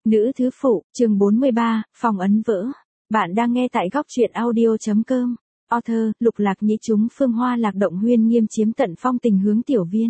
Nữ thứ phụ, chương 43, phòng ấn vỡ. Bạn đang nghe tại góc truyện audio.com. Author, Lục Lạc Nhĩ chúng Phương Hoa Lạc Động Huyên Nghiêm chiếm tận phong tình hướng tiểu viên.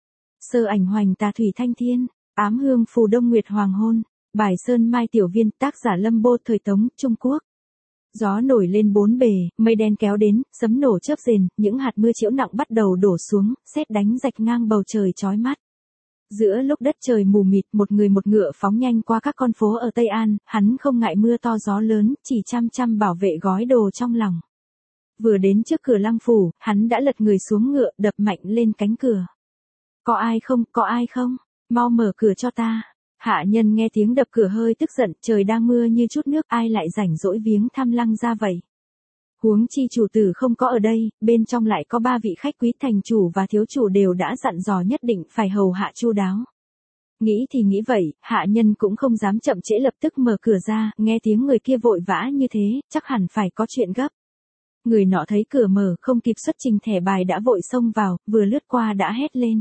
Sơ ảnh hoành tà thủy thanh thiên, ám hương phù đông nguyệt hoàng hôn. Bài sơn mai tiểu viên, tác giả Lâm Bô, thời Tống, Trung Quốc. Gió nổi lên bốn bề, mây đen kéo đến, sấm nổ chớp rền, những hạt mưa chiếu nặng bắt đầu đổ xuống, sét đánh rạch ngang bầu trời chói mắt. Giữa lúc đất trời mù mịt, một người một ngựa phóng nhanh qua các con phố ở Tây An, hắn không ngại mưa to gió lớn, chỉ chăm chăm bảo vệ gói đồ trong lòng. Vừa đến trước cửa lăng phủ, hắn đã lật người xuống ngựa, đập mạnh lên cánh cửa. Có ai không, có ai không? Mau mở cửa cho ta. Hạ nhân nghe tiếng đập cửa hơi tức giận, trời đang mưa như chút nước, ai lại rảnh rỗi viếng thăm lăng gia vậy? Huống chi chủ tử không có ở đây, bên trong lại có 3 vị khách quý, thành chủ và thiếu chủ đều đã dặn dò nhất định phải hầu hạ chu đáo. Nghĩ thì nghĩ vậy, hạ nhân cũng không dám chậm trễ, lập tức mở cửa ra, nghe tiếng người kia vội vã như thế, chắc hẳn phải có chuyện gấp. Người nọ thấy cửa mở, không kịp xuất trình thẻ bài đã vội xông vào, vừa lướt qua đã hét lên.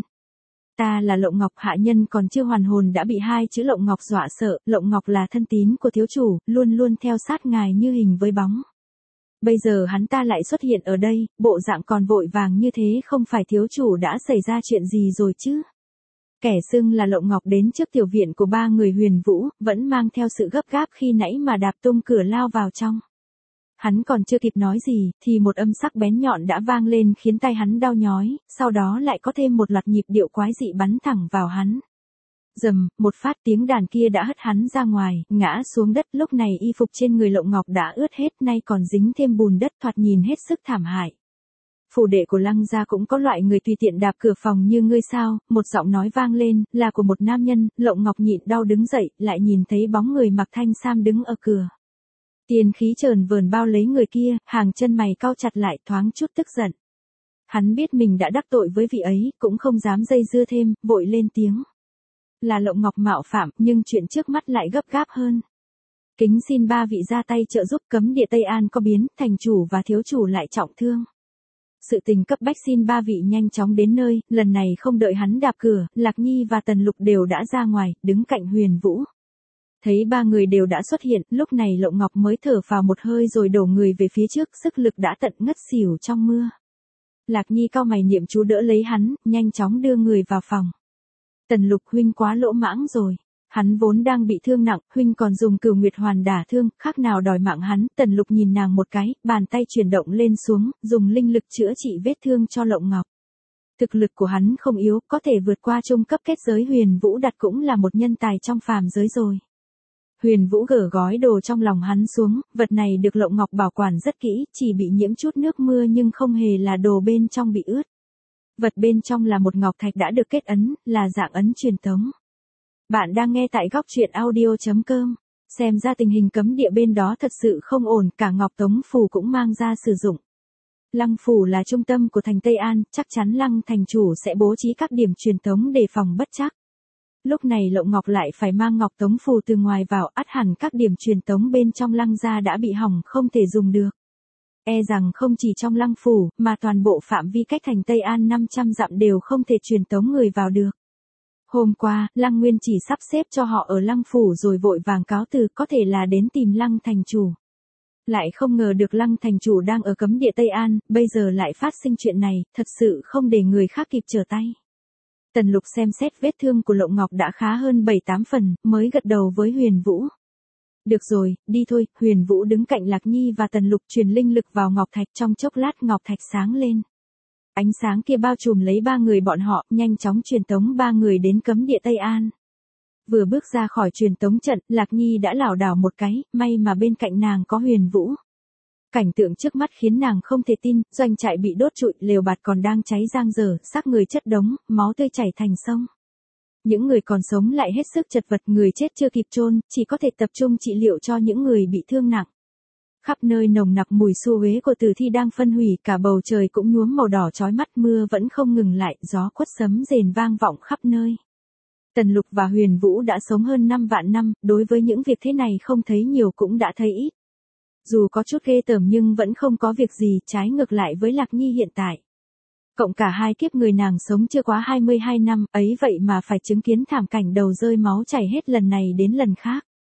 Ta là Lộng Ngọc. Hạ nhân còn chưa hoàn hồn đã bị 2 chữ Lộng Ngọc dọa sợ. Lộng Ngọc là thân tín của thiếu chủ, luôn luôn theo sát ngài như hình với bóng. Bây giờ hắn ta lại xuất hiện ở đây, bộ dạng còn vội vàng như thế, không phải thiếu chủ đã xảy ra chuyện gì rồi chứ? Kẻ xưng là Lộng Ngọc đến trước tiểu viện của 3 người Huyền Vũ, vẫn mang theo sự gấp gáp khi nãy mà đạp tung cửa lao vào trong. Hắn còn chưa kịp nói gì, thì một âm sắc bén nhọn đã vang lên khiến tai hắn đau nhói, sau đó lại có thêm một loạt nhịp điệu quái dị bắn thẳng vào hắn. Rầm, một phát tiếng đàn kia đã hất hắn ra ngoài, ngã xuống đất. Lúc này y phục trên người Lộng Ngọc đã ướt hết, nay còn dính thêm bùn đất, thoạt nhìn hết sức thảm hại. Phủ đệ của lăng gia cũng có loại người tùy tiện đạp cửa phòng như ngươi sao? Một giọng nói vang lên, là của một nam nhân. Lộng Ngọc nhịn đau đứng dậy, lại nhìn thấy bóng người mặc thanh sam đứng ở cửa. Tiền khí trờn vờn bao lấy người kia, hàng chân mày cau chặt lại, thoáng chút tức giận. Hắn biết mình đã đắc tội với vị ấy, cũng không dám dây dưa thêm, vội lên tiếng. Là Lộng Ngọc mạo phạm, nhưng chuyện trước mắt lại gấp gáp hơn. Kính xin 3 vị ra tay trợ giúp, cấm địa Tây An có biến, thành chủ và thiếu chủ lại trọng thương. Sự tình cấp bách, xin 3 vị nhanh chóng đến nơi. Lần này không đợi hắn đạp cửa, Lạc Nhi và Tần Lục đều đã ra ngoài, đứng cạnh Huyền Vũ. Thấy 3 người đều đã xuất hiện, lúc này Lộng Ngọc mới thở phào một hơi rồi đổ người về phía trước, sức lực đã tận ngất xỉu trong mưa. Lạc Nhi cau mày niệm chú đỡ lấy hắn, nhanh chóng đưa người vào phòng. Tần Lục, huynh quá lỗ mãng rồi. Hắn vốn đang bị thương nặng, huynh còn dùng Cửu Nguyệt Hoàn đả thương, khác nào đòi mạng hắn. Tần Lục nhìn nàng một cái, bàn tay chuyển động lên xuống, dùng linh lực chữa trị vết thương cho Lộng Ngọc. Thực lực của hắn không yếu, có thể vượt qua trung cấp kết giới. Huyền Vũ đặt cũng là một nhân tài trong phàm giới rồi. Huyền Vũ gỡ gói đồ trong lòng hắn xuống, vật này được Lộng Ngọc bảo quản rất kỹ, chỉ bị nhiễm chút nước mưa nhưng không hề là đồ bên trong bị ướt. Vật bên trong là một ngọc thạch đã được kết ấn, là dạng ấn truyền tống. Bạn đang nghe tại góc truyện audio.com. Xem ra tình hình cấm địa bên đó thật sự không ổn, cả ngọc tống phù cũng mang ra sử dụng. Lăng phủ là trung tâm của thành Tây An, chắc chắn lăng thành chủ sẽ bố trí các điểm truyền tống đề phòng bất trắc. Lúc này Lộng Ngọc lại phải mang ngọc tống phù từ ngoài vào, ắt hẳn các điểm truyền tống bên trong lăng gia đã bị hỏng, không thể dùng được. E rằng không chỉ trong lăng phủ, mà toàn bộ phạm vi cách thành Tây An 500 dặm đều không thể truyền tống người vào được. Hôm qua, Lăng Nguyên chỉ sắp xếp cho họ ở lăng phủ rồi vội vàng cáo từ, có thể là đến tìm lăng thành chủ. Lại không ngờ được lăng thành chủ đang ở cấm địa Tây An, bây giờ lại phát sinh chuyện này, thật sự không để người khác kịp trở tay. Tần Lục xem xét vết thương của Lộng Ngọc đã khá hơn 7-8 phần, mới gật đầu với Huyền Vũ. Được rồi, đi thôi. Huyền Vũ đứng cạnh Lạc Nhi và Tần Lục truyền linh lực vào ngọc thạch, trong chốc lát ngọc thạch sáng lên. Ánh sáng kia bao trùm lấy 3 người bọn họ, nhanh chóng truyền tống 3 người đến cấm địa Tây An. Vừa bước ra khỏi truyền tống trận, Lạc Nhi đã lảo đảo một cái, may mà bên cạnh nàng có Huyền Vũ. Cảnh tượng trước mắt khiến nàng không thể tin, doanh trại bị đốt trụi, lều bạt còn đang cháy giang dở, xác người chất đống, máu tươi chảy thành sông. Những người còn sống lại hết sức chật vật, người chết chưa kịp chôn, chỉ có thể tập trung trị liệu cho những người bị thương nặng. Khắp nơi nồng nặc mùi xu uế của tử thi đang phân hủy, cả bầu trời cũng nhuốm màu đỏ chói mắt, mưa vẫn không ngừng lại, gió quất sấm rền vang vọng khắp nơi. Tần Lục và Huyền Vũ đã sống hơn 5 vạn năm, đối với những việc thế này không thấy nhiều cũng đã thấy ít. Dù có chút ghê tởm nhưng vẫn không có việc gì, trái ngược lại với Lạc Nhi hiện tại. Cộng cả 2 kiếp người nàng sống chưa quá 22 năm, ấy vậy mà phải chứng kiến thảm cảnh đầu rơi máu chảy hết lần này đến lần khác.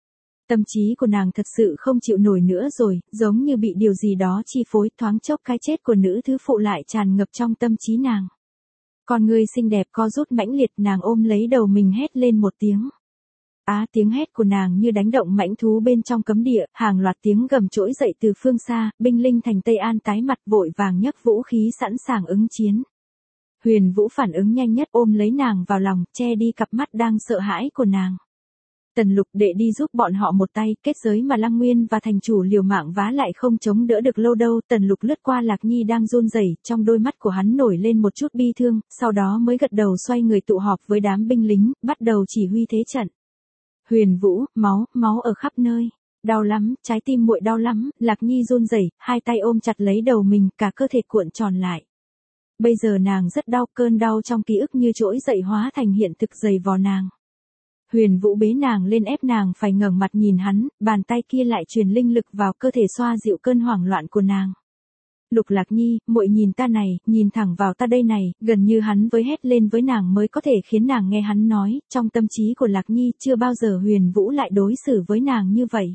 Tâm trí của nàng thật sự không chịu nổi nữa rồi, giống như bị điều gì đó chi phối, thoáng chốc cái chết của nữ thứ phụ lại tràn ngập trong tâm trí nàng. Con người xinh đẹp co rút mãnh liệt, nàng ôm lấy đầu mình hét lên một tiếng. Tiếng hét của nàng như đánh động mãnh thú bên trong cấm địa, hàng loạt tiếng gầm trỗi dậy từ phương xa, binh linh thành Tây An tái mặt vội vàng nhấc vũ khí sẵn sàng ứng chiến. Huyền Vũ phản ứng nhanh nhất ôm lấy nàng vào lòng, che đi cặp mắt đang sợ hãi của nàng. Tần Lục đệ đi giúp bọn họ một tay, kết giới mà Lăng Nguyên và thành chủ liều mạng vá lại không chống đỡ được lâu đâu. Tần Lục lướt qua Lạc Nhi đang run rẩy, trong đôi mắt của hắn nổi lên một chút bi thương, sau đó mới gật đầu xoay người tụ họp với đám binh lính, bắt đầu chỉ huy thế trận. Huyền Vũ, máu ở khắp nơi. Đau lắm, trái tim muội đau lắm, Lạc Nhi run rẩy, hai tay ôm chặt lấy đầu mình, cả cơ thể cuộn tròn lại. Bây giờ nàng rất đau, cơn đau trong ký ức như trỗi dậy hóa thành hiện thực dày vò nàng. Huyền Vũ bế nàng lên ép nàng phải ngẩng mặt nhìn hắn, bàn tay kia lại truyền linh lực vào cơ thể xoa dịu cơn hoảng loạn của nàng. Lục Lạc Nhi, muội nhìn ta này, nhìn thẳng vào ta đây này, gần như hắn với hét lên với nàng mới có thể khiến nàng nghe hắn nói, trong tâm trí của Lạc Nhi chưa bao giờ Huyền Vũ lại đối xử với nàng như vậy.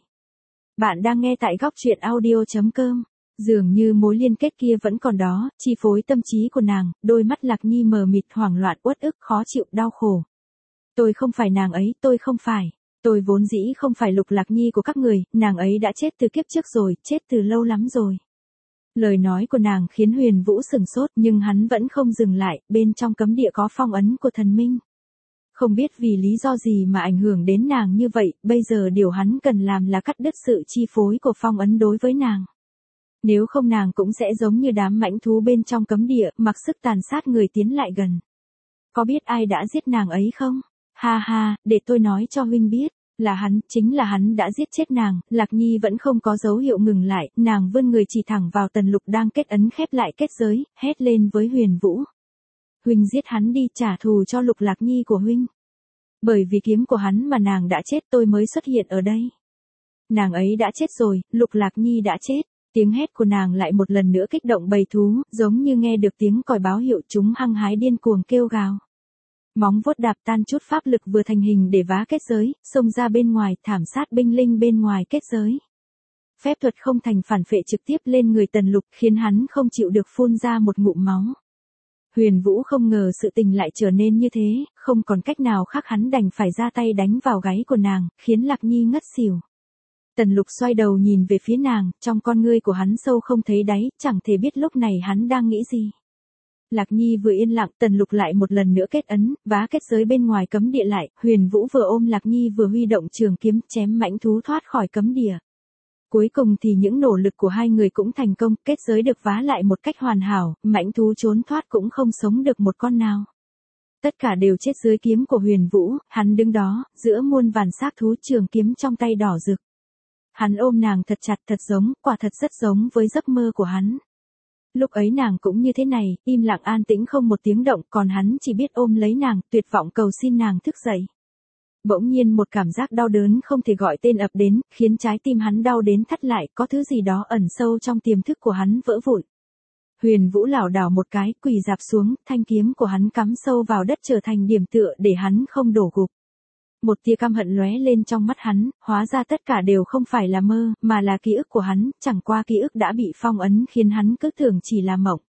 Bạn đang nghe tại góc truyện audio.com. Dường như mối liên kết kia vẫn còn đó, chi phối tâm trí của nàng, đôi mắt Lạc Nhi mờ mịt hoảng loạn uất ức khó chịu đau khổ. Tôi không phải nàng ấy, tôi không phải. Tôi vốn dĩ không phải Lục Lạc Nhi của các người, nàng ấy đã chết từ kiếp trước rồi, chết từ lâu lắm rồi. Lời nói của nàng khiến Huyền Vũ sửng sốt nhưng hắn vẫn không dừng lại, bên trong cấm địa có phong ấn của thần minh. Không biết vì lý do gì mà ảnh hưởng đến nàng như vậy, bây giờ điều hắn cần làm là cắt đứt sự chi phối của phong ấn đối với nàng. Nếu không nàng cũng sẽ giống như đám mãnh thú bên trong cấm địa, mặc sức tàn sát người tiến lại gần. Có biết ai đã giết nàng ấy không? Ha ha, để tôi nói cho huynh biết, là hắn, chính là hắn đã giết chết nàng. Lạc Nhi vẫn không có dấu hiệu ngừng lại, nàng vươn người chỉ thẳng vào Tần Lục đang kết ấn khép lại kết giới, hét lên với Huyền Vũ. Huynh giết hắn đi, trả thù cho Lục Lạc Nhi của huynh. Bởi vì kiếm của hắn mà nàng đã chết, tôi mới xuất hiện ở đây. Nàng ấy đã chết rồi, Lục Lạc Nhi đã chết. Tiếng hét của nàng lại một lần nữa kích động bầy thú, giống như nghe được tiếng còi báo hiệu, chúng hăng hái điên cuồng kêu gào. Móng vuốt đạp tan chút pháp lực vừa thành hình để vá kết giới, xông ra bên ngoài, thảm sát binh linh bên ngoài kết giới. Phép thuật không thành phản phệ trực tiếp lên người Tần Lục, khiến hắn không chịu được phun ra một ngụm máu. Huyền Vũ không ngờ sự tình lại trở nên như thế, không còn cách nào khác hắn đành phải ra tay đánh vào gáy của nàng, khiến Lạc Nhi ngất xỉu. Tần Lục xoay đầu nhìn về phía nàng, trong con ngươi của hắn sâu không thấy đáy, chẳng thể biết lúc này hắn đang nghĩ gì. Lạc Nhi vừa yên lặng, Tần Lục lại một lần nữa kết ấn, vá kết giới bên ngoài cấm địa lại, Huyền Vũ vừa ôm Lạc Nhi vừa huy động trường kiếm chém mãnh thú thoát khỏi cấm địa. Cuối cùng thì những nỗ lực của hai người cũng thành công, kết giới được vá lại một cách hoàn hảo, mãnh thú trốn thoát cũng không sống được một con nào. Tất cả đều chết dưới kiếm của Huyền Vũ, hắn đứng đó, giữa muôn vàn xác thú, trường kiếm trong tay đỏ rực. Hắn ôm nàng thật chặt, thật giống, quả thật rất giống với giấc mơ của hắn. Lúc ấy nàng cũng như thế này, im lặng an tĩnh không một tiếng động, còn hắn chỉ biết ôm lấy nàng, tuyệt vọng cầu xin nàng thức dậy. Bỗng nhiên một cảm giác đau đớn không thể gọi tên ập đến, khiến trái tim hắn đau đến thắt lại, có thứ gì đó ẩn sâu trong tiềm thức của hắn vỡ vụn. Huyền Vũ lảo đảo một cái, quỳ rạp xuống, thanh kiếm của hắn cắm sâu vào đất trở thành điểm tựa để hắn không đổ gục. Một tia căm hận lóe lên trong mắt hắn, hóa ra tất cả đều không phải là mơ, mà là ký ức của hắn, chẳng qua ký ức đã bị phong ấn khiến hắn cứ tưởng chỉ là mộng.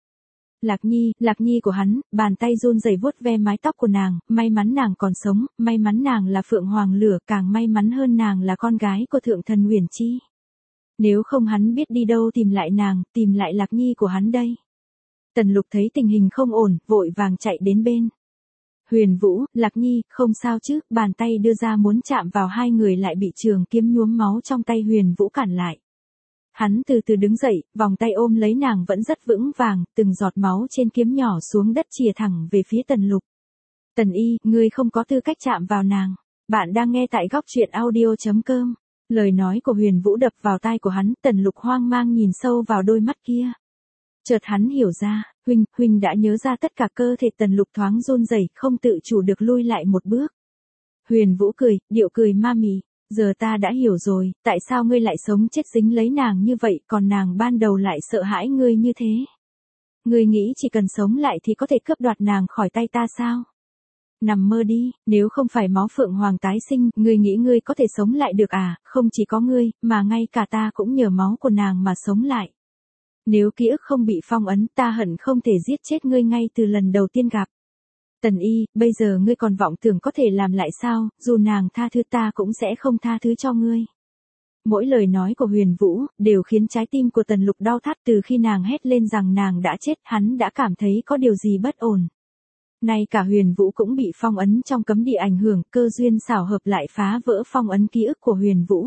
Lạc Nhi của hắn, bàn tay run rẩy vuốt ve mái tóc của nàng, may mắn nàng còn sống, may mắn nàng là Phượng Hoàng Lửa, càng may mắn hơn nàng là con gái của Thượng Thần Uyển Chi. Nếu không hắn biết đi đâu tìm lại nàng, tìm lại Lạc Nhi của hắn đây. Tần Lục thấy tình hình không ổn, vội vàng chạy đến bên. Huyền Vũ, Lạc Nhi, không sao chứ, bàn tay đưa ra muốn chạm vào hai người lại bị trường kiếm nhuốm máu trong tay Huyền Vũ cản lại. Hắn từ từ đứng dậy, vòng tay ôm lấy nàng vẫn rất vững vàng, từng giọt máu trên kiếm nhỏ xuống đất chìa thẳng về phía Tần Lục. Tần Y, ngươi không có tư cách chạm vào nàng. Bạn đang nghe tại góc truyện audio.com. Lời nói của Huyền Vũ đập vào tai của hắn, Tần Lục hoang mang nhìn sâu vào đôi mắt kia. Chợt hắn hiểu ra, huynh đã nhớ ra tất cả, cơ thể Tần Lục thoáng run rẩy, không tự chủ được lui lại một bước. Huyền Vũ cười, điệu cười ma mị, giờ ta đã hiểu rồi, tại sao ngươi lại sống chết dính lấy nàng như vậy, còn nàng ban đầu lại sợ hãi ngươi như thế. Ngươi nghĩ chỉ cần sống lại thì có thể cướp đoạt nàng khỏi tay ta sao? Nằm mơ đi, nếu không phải máu phượng hoàng tái sinh, ngươi nghĩ ngươi có thể sống lại được à, không chỉ có ngươi, mà ngay cả ta cũng nhờ máu của nàng mà sống lại. Nếu ký ức không bị phong ấn, ta hận không thể giết chết ngươi ngay từ lần đầu tiên gặp. Tần Y, bây giờ ngươi còn vọng tưởng có thể làm lại sao, dù nàng tha thứ ta cũng sẽ không tha thứ cho ngươi. Mỗi lời nói của Huyền Vũ, đều khiến trái tim của Tần Lục đau thắt. Từ khi nàng hét lên rằng nàng đã chết, hắn đã cảm thấy có điều gì bất ổn. Nay cả Huyền Vũ cũng bị phong ấn trong cấm địa ảnh hưởng, cơ duyên xảo hợp lại phá vỡ phong ấn ký ức của Huyền Vũ.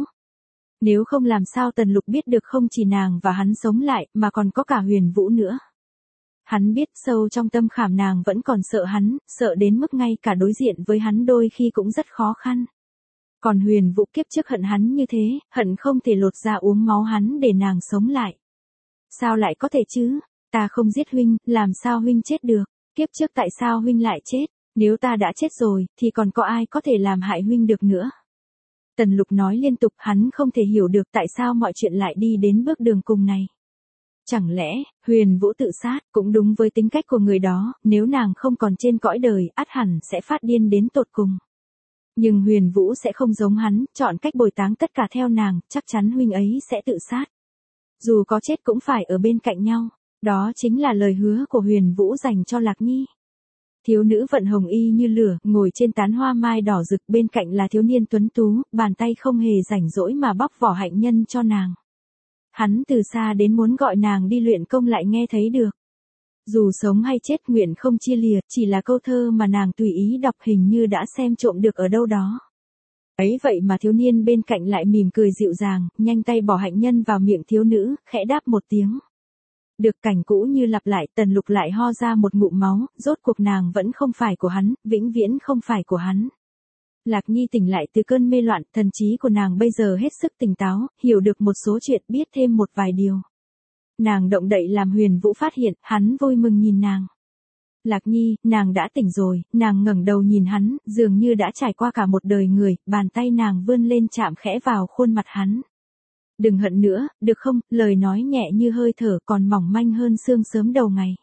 Nếu không làm sao Tần Lục biết được không chỉ nàng và hắn sống lại, mà còn có cả Huyền Vũ nữa. Hắn biết sâu trong tâm khảm nàng vẫn còn sợ hắn, sợ đến mức ngay cả đối diện với hắn đôi khi cũng rất khó khăn. Còn Huyền Vũ kiếp trước hận hắn như thế, hận không thể lột ra uống máu hắn để nàng sống lại. Sao lại có thể chứ? Ta không giết huynh, làm sao huynh chết được? Kiếp trước tại sao huynh lại chết? Nếu ta đã chết rồi, thì còn có ai có thể làm hại huynh được nữa? Tần Lục nói liên tục, hắn không thể hiểu được tại sao mọi chuyện lại đi đến bước đường cùng này. Chẳng lẽ, Huyền Vũ tự sát, cũng đúng với tính cách của người đó, nếu nàng không còn trên cõi đời, ắt hẳn sẽ phát điên đến tột cùng. Nhưng Huyền Vũ sẽ không giống hắn, chọn cách bồi táng tất cả theo nàng, chắc chắn huynh ấy sẽ tự sát. Dù có chết cũng phải ở bên cạnh nhau, đó chính là lời hứa của Huyền Vũ dành cho Lạc Nhi. Thiếu nữ vận hồng y như lửa, ngồi trên tán hoa mai đỏ rực, bên cạnh là thiếu niên tuấn tú, bàn tay không hề rảnh rỗi mà bóc vỏ hạnh nhân cho nàng. Hắn từ xa đến muốn gọi nàng đi luyện công lại nghe thấy được. Dù sống hay chết nguyện không chia lìa, chỉ là câu thơ mà nàng tùy ý đọc hình như đã xem trộm được ở đâu đó. Ấy vậy mà thiếu niên bên cạnh lại mỉm cười dịu dàng, nhanh tay bỏ hạnh nhân vào miệng thiếu nữ, khẽ đáp một tiếng. Được cảnh cũ như lặp lại, Tần Lục lại ho ra một ngụm máu, rốt cuộc nàng vẫn không phải của hắn, vĩnh viễn không phải của hắn. Lạc Nhi tỉnh lại từ cơn mê loạn, thần trí của nàng bây giờ hết sức tỉnh táo, hiểu được một số chuyện, biết thêm một vài điều. Nàng động đậy làm Huyền Vũ phát hiện, hắn vui mừng nhìn nàng. Lạc Nhi, nàng đã tỉnh rồi, nàng ngẩng đầu nhìn hắn, dường như đã trải qua cả một đời người, bàn tay nàng vươn lên chạm khẽ vào khuôn mặt hắn. Đừng hận nữa, được không, lời nói nhẹ như hơi thở còn mỏng manh hơn sương sớm đầu ngày.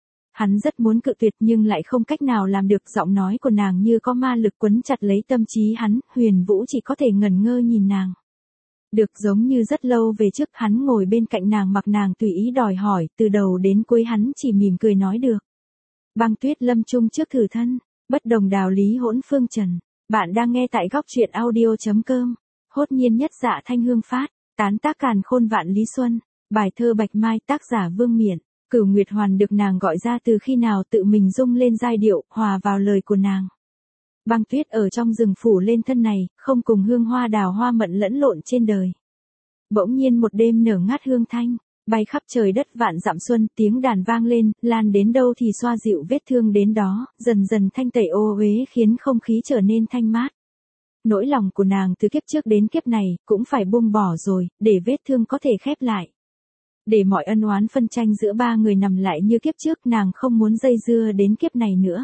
Hắn rất muốn cự tuyệt nhưng lại không cách nào làm được, giọng nói của nàng như có ma lực quấn chặt lấy tâm trí hắn, Huyền Vũ chỉ có thể ngẩn ngơ nhìn nàng. Được, giống như rất lâu về trước hắn ngồi bên cạnh nàng mặc nàng tùy ý đòi hỏi, từ đầu đến cuối hắn chỉ mỉm cười nói được. Băng tuyết lâm chung trước thử thân, bất đồng đạo lý hỗn phương trần. Bạn đang nghe tại góc truyện audio.com. Hốt nhiên nhất dạ thanh hương phát, tán tác càn khôn vạn lý xuân. Bài thơ Bạch Mai tác giả Vương Miện. Cửu Nguyệt Hoàn được nàng gọi ra từ khi nào tự mình rung lên giai điệu, hòa vào lời của nàng. Băng tuyết ở trong rừng phủ lên thân này, không cùng hương hoa đào hoa mận lẫn lộn trên đời. Bỗng nhiên một đêm nở ngát hương thanh, bay khắp trời đất vạn dặm xuân, tiếng đàn vang lên, lan đến đâu thì xoa dịu vết thương đến đó, dần dần thanh tẩy ô uế khiến không khí trở nên thanh mát. Nỗi lòng của nàng từ kiếp trước đến kiếp này, cũng phải buông bỏ rồi, để vết thương có thể khép lại. Để mọi ân oán phân tranh giữa ba người nằm lại như kiếp trước, nàng không muốn dây dưa đến kiếp này nữa.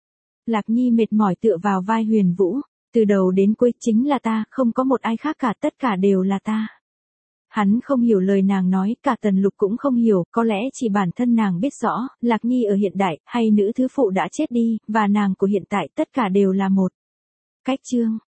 Lạc Nhi mệt mỏi tựa vào vai Huyền Vũ, từ đầu đến cuối chính là ta, không có một ai khác cả, tất cả đều là ta. Hắn không hiểu lời nàng nói, cả Tần Lục cũng không hiểu, có lẽ chỉ bản thân nàng biết rõ, Lạc Nhi ở hiện đại, hay nữ thứ phụ đã chết đi, và nàng của hiện tại tất cả đều là một. Cách chương